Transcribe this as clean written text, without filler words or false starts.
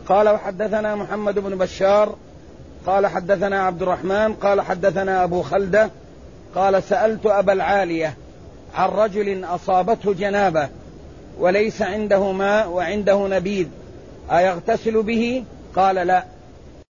قال وحدثنا محمد بن بشار قال حدثنا عبد الرحمن قال حدثنا أبو خلدة قال سألت أبا العالية عن رجل أصابته جنابة وليس عنده ماء وعنده نبيذ أيغتسل به؟ قال لا،